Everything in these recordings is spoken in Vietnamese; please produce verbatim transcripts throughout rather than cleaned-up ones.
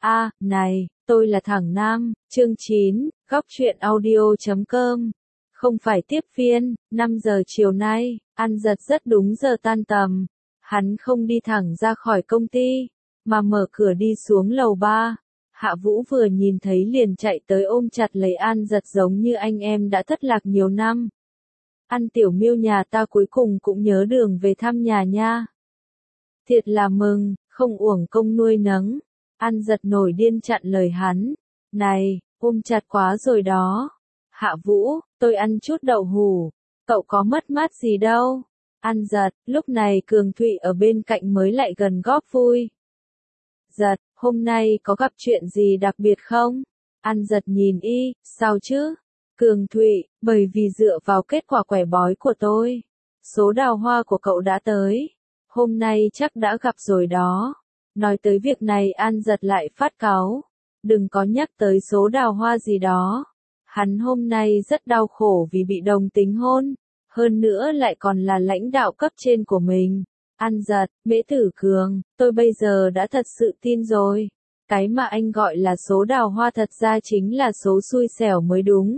A, này, tôi là thằng Nam, chương chín, góc truyện audio chấm com. Không phải tiếp viên, năm giờ chiều nay, An Giật rất đúng giờ tan tầm. Hắn không đi thẳng ra khỏi công ty, mà mở cửa đi xuống lầu ba. Hạ Vũ vừa nhìn thấy liền chạy tới ôm chặt lấy An Giật giống như anh em đã thất lạc nhiều năm. An tiểu miêu nhà ta cuối cùng cũng nhớ đường về thăm nhà nha. Thiệt là mừng, không uổng công nuôi nấng. An Giật nổi điên chặn lời hắn. Này, ôm chặt quá rồi đó. Hạ Vũ, tôi ăn chút đậu hủ. Cậu có mất mát gì đâu. An Giật, lúc này Cường Thụy ở bên cạnh mới lại gần góp vui. Giật, hôm nay có gặp chuyện gì đặc biệt không? An Giật nhìn y, sao chứ? Cường Thụy, bởi vì dựa vào kết quả quẻ bói của tôi. Số đào hoa của cậu đã tới. Hôm nay chắc đã gặp rồi đó. Nói tới việc này An Giật lại phát cáu. Đừng có nhắc tới số đào hoa gì đó. Hắn hôm nay rất đau khổ vì bị đồng tính hôn. Hơn nữa lại còn là lãnh đạo cấp trên của mình. An Giật, Mễ Tử Cường, tôi bây giờ đã thật sự tin rồi. Cái mà anh gọi là số đào hoa thật ra chính là số xui xẻo mới đúng.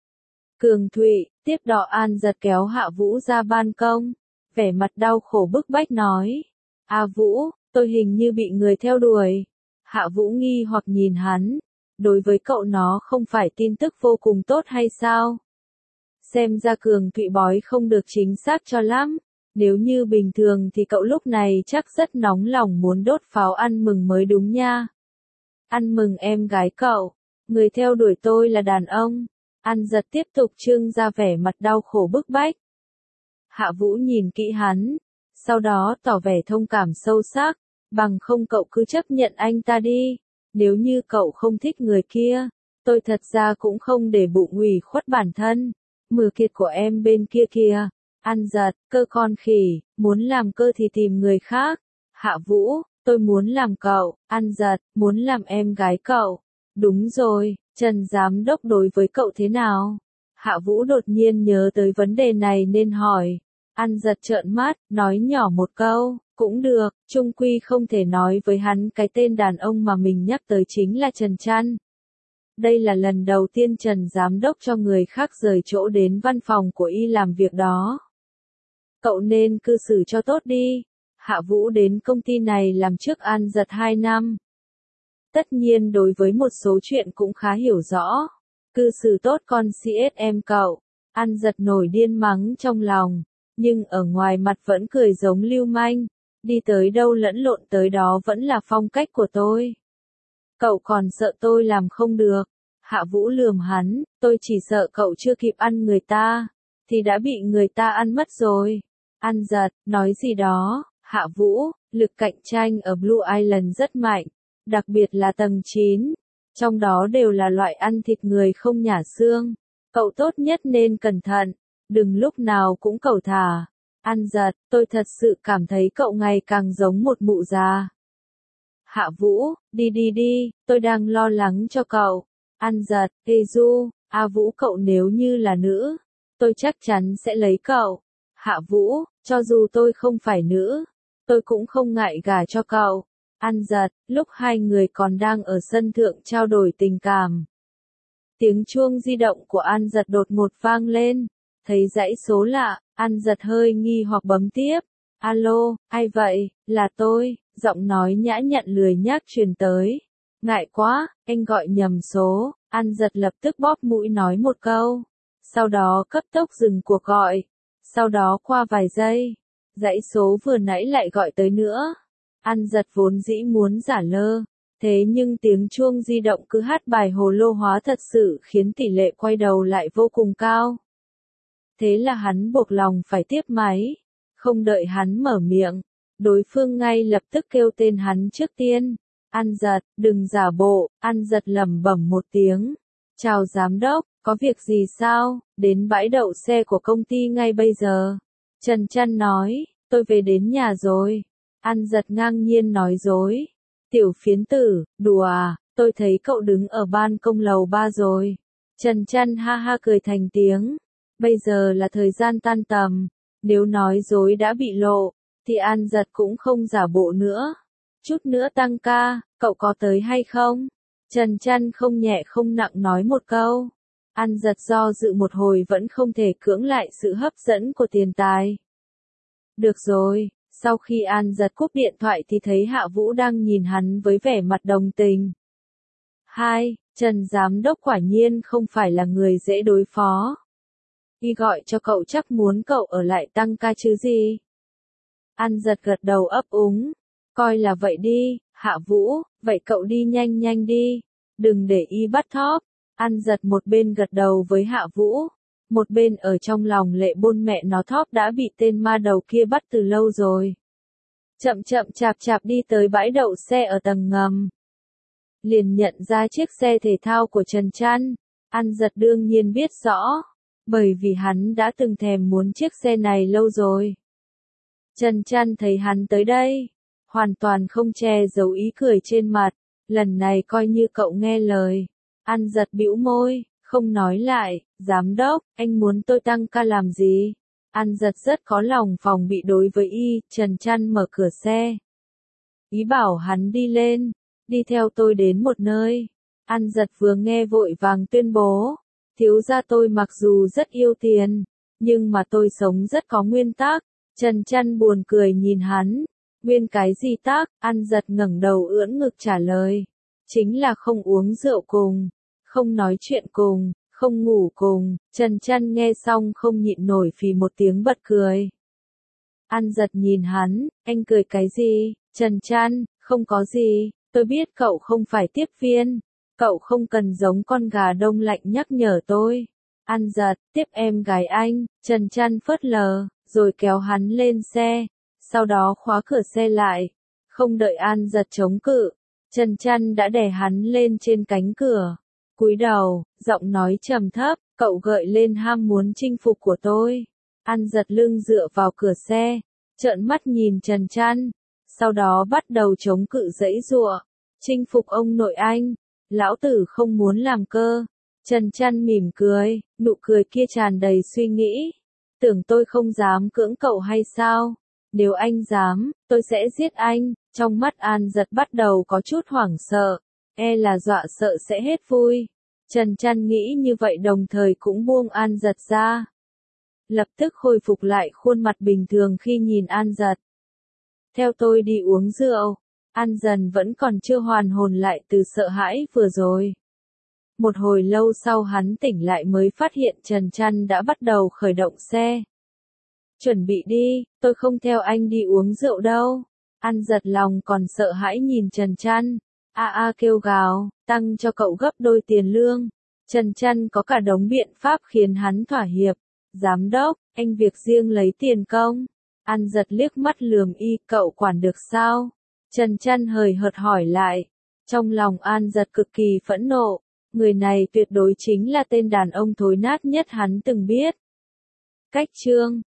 Cường Thụy, tiếp đó An Giật kéo Hạ Vũ ra ban công. Vẻ mặt đau khổ bức bách nói. A Vũ, tôi hình như bị người theo đuổi. Hạ Vũ nghi hoặc nhìn hắn. Đối với cậu nó không phải tin tức vô cùng tốt hay sao? Xem ra Cường Thụy bói không được chính xác cho lắm. Nếu như bình thường thì cậu lúc này chắc rất nóng lòng muốn đốt pháo ăn mừng mới đúng nha. Ăn mừng em gái cậu. Người theo đuổi tôi là đàn ông. An Giật tiếp tục trưng ra vẻ mặt đau khổ bức bách. Hạ Vũ nhìn kỹ hắn. Sau đó tỏ vẻ thông cảm sâu sắc. Bằng không cậu cứ chấp nhận anh ta đi. Nếu như cậu không thích người kia, tôi thật ra cũng không để bụng ủy khuất bản thân. Mưa kiệt của em bên kia kìa. An Giật, cơ con khỉ, muốn làm cơ thì tìm người khác. Hạ Vũ, tôi muốn làm cậu. An Giật, muốn làm em gái cậu. Đúng rồi, Trần Giám Đốc đối với cậu thế nào? Hạ Vũ đột nhiên nhớ tới vấn đề này nên hỏi. An Giật trợn mắt, nói nhỏ một câu, cũng được, chung quy không thể nói với hắn cái tên đàn ông mà mình nhắc tới chính là Trần Trăn. Đây là lần đầu tiên Trần Giám Đốc cho người khác rời chỗ đến văn phòng của y làm việc đó. Cậu nên cư xử cho tốt đi. Hạ Vũ đến công ty này làm trước An Giật hai năm. Tất nhiên đối với một số chuyện cũng khá hiểu rõ. Cư xử tốt con xê ét em cậu. An Giật nổi điên mắng trong lòng. Nhưng ở ngoài mặt vẫn cười giống lưu manh. Đi tới đâu lẫn lộn tới đó vẫn là phong cách của tôi. Cậu còn sợ tôi làm không được. Hạ Vũ lườm hắn, tôi chỉ sợ cậu chưa kịp ăn người ta, thì đã bị người ta ăn mất rồi. An Giật, nói gì đó, Hạ Vũ, lực cạnh tranh ở Blue Island rất mạnh, đặc biệt là tầng chín. Trong đó đều là loại ăn thịt người không nhả xương. Cậu tốt nhất nên cẩn thận, đừng lúc nào cũng cẩu thả. An Giật, tôi thật sự cảm thấy cậu ngày càng giống một mụ già. Hạ Vũ, đi đi đi, tôi đang lo lắng cho cậu. An Giật, ê Du, A Vũ cậu nếu như là nữ, tôi chắc chắn sẽ lấy cậu. Hạ Vũ, cho dù tôi không phải nữ, tôi cũng không ngại gả cho cậu. An Giật, lúc hai người còn đang ở sân thượng trao đổi tình cảm. Tiếng chuông di động của An Giật đột ngột vang lên, thấy dãy số lạ, An Giật hơi nghi hoặc bấm tiếp. Alo, ai vậy, là tôi, giọng nói nhã nhặn lười nhác truyền tới. Ngại quá, anh gọi nhầm số, An Giật lập tức bóp mũi nói một câu. Sau đó cấp tốc dừng cuộc gọi. Sau đó qua vài giây, dãy số vừa nãy lại gọi tới nữa. An Giật vốn dĩ muốn giả lơ, thế nhưng tiếng chuông di động cứ hát bài hồ lô hóa thật sự khiến tỷ lệ quay đầu lại vô cùng cao. Thế là hắn buộc lòng phải tiếp máy. Không đợi hắn mở miệng, đối phương ngay lập tức kêu tên hắn trước tiên. An Giật, đừng giả bộ. An Giật lẩm bẩm một tiếng. Chào giám đốc, có việc gì sao? Đến bãi đậu xe của công ty ngay bây giờ. Trần Trăn nói, tôi về đến nhà rồi. An Giật ngang nhiên nói dối. Tiểu phiến tử, đùa à, tôi thấy cậu đứng ở ban công lầu ba rồi. Trần Trăn ha ha cười thành tiếng. Bây giờ là thời gian tan tầm. Nếu nói dối đã bị lộ, thì An Giật cũng không giả bộ nữa. Chút nữa tăng ca, cậu có tới hay không? Trần Trăn không nhẹ không nặng nói một câu. An Giật do dự một hồi vẫn không thể cưỡng lại sự hấp dẫn của tiền tài. Được rồi, sau khi An Giật cúp điện thoại thì thấy Hạ Vũ đang nhìn hắn với vẻ mặt đồng tình. Hai, Trần Giám Đốc quả nhiên không phải là người dễ đối phó. Y gọi cho cậu chắc muốn cậu ở lại tăng ca chứ gì. An Giật gật đầu ấp úng. Coi là vậy đi, Hạ Vũ, vậy cậu đi nhanh nhanh đi. Đừng để Y bắt thóp. An Giật một bên gật đầu với Hạ Vũ. Một bên ở trong lòng lệ bôn mẹ nó thóp đã bị tên ma đầu kia bắt từ lâu rồi. Chậm chậm chạp chạp đi tới bãi đậu xe ở tầng ngầm. Liền nhận ra chiếc xe thể thao của Trần Trăn. An Giật đương nhiên biết rõ. Bởi vì hắn đã từng thèm muốn chiếc xe này lâu rồi. Trần Trăn thấy hắn tới đây. Hoàn toàn không che giấu ý cười trên mặt. Lần này coi như cậu nghe lời. An Giật bĩu môi, không nói lại. Giám đốc, anh muốn tôi tăng ca làm gì? An Giật rất có lòng phòng bị đối với Y. Trần Trăn mở cửa xe. Ý bảo hắn đi lên. Đi theo tôi đến một nơi. An Giật vừa nghe vội vàng tuyên bố. Thiếu gia tôi mặc dù rất yêu tiền. Nhưng mà tôi sống rất có nguyên tắc. Trần Trăn buồn cười nhìn hắn. Nguyên cái gì tác? An Giật ngẩng đầu ưỡn ngực trả lời. Chính là không uống rượu cùng. Không nói chuyện cùng. Không ngủ cùng. Trần Trăn nghe xong không nhịn nổi phì một tiếng bật cười. An Giật nhìn hắn. Anh cười cái gì? Trần Trăn, không có gì. Tôi biết cậu không phải tiếp viên. Cậu không cần giống con gà đông lạnh nhắc nhở tôi. An Giật, tiếp em gái anh. Trần Trăn phớt lờ, rồi kéo hắn lên xe. Sau đó khóa cửa xe lại. Không đợi An Giật chống cự. Trần Trăn đã đè hắn lên trên cánh cửa. Cúi đầu, giọng nói trầm thấp. Cậu gợi lên ham muốn chinh phục của tôi. An Giật lưng dựa vào cửa xe. Trợn mắt nhìn Trần Trăn. Sau đó bắt đầu chống cự giãy giụa. Chinh phục ông nội anh. Lão tử không muốn làm cơ. Trần Trăn mỉm cười, nụ cười kia tràn đầy suy nghĩ. Tưởng tôi không dám cưỡng cậu hay sao? Nếu anh dám, tôi sẽ giết anh. Trong mắt An Giật bắt đầu có chút hoảng sợ. E là dọa sợ sẽ hết vui. Trần Trăn nghĩ như vậy đồng thời cũng buông An Giật ra. Lập tức khôi phục lại khuôn mặt bình thường khi nhìn An Giật. Theo tôi đi uống rượu. An Dần vẫn còn chưa hoàn hồn lại từ sợ hãi vừa rồi. Một hồi lâu sau hắn tỉnh lại mới phát hiện Trần Trăn đã bắt đầu khởi động xe. Chuẩn bị đi, tôi không theo anh đi uống rượu đâu. An Giật lòng còn sợ hãi nhìn Trần Trăn. A a kêu gào, tăng cho cậu gấp đôi tiền lương. Trần Trăn có cả đống biện pháp khiến hắn thỏa hiệp. Giám đốc, anh việc riêng lấy tiền công. An Giật liếc mắt lườm Y, cậu quản được sao? Trần Trăn hời hợt hỏi lại. Trong lòng An Giật cực kỳ phẫn nộ. Người này tuyệt đối chính là tên đàn ông thối nát nhất hắn từng biết. Cách chương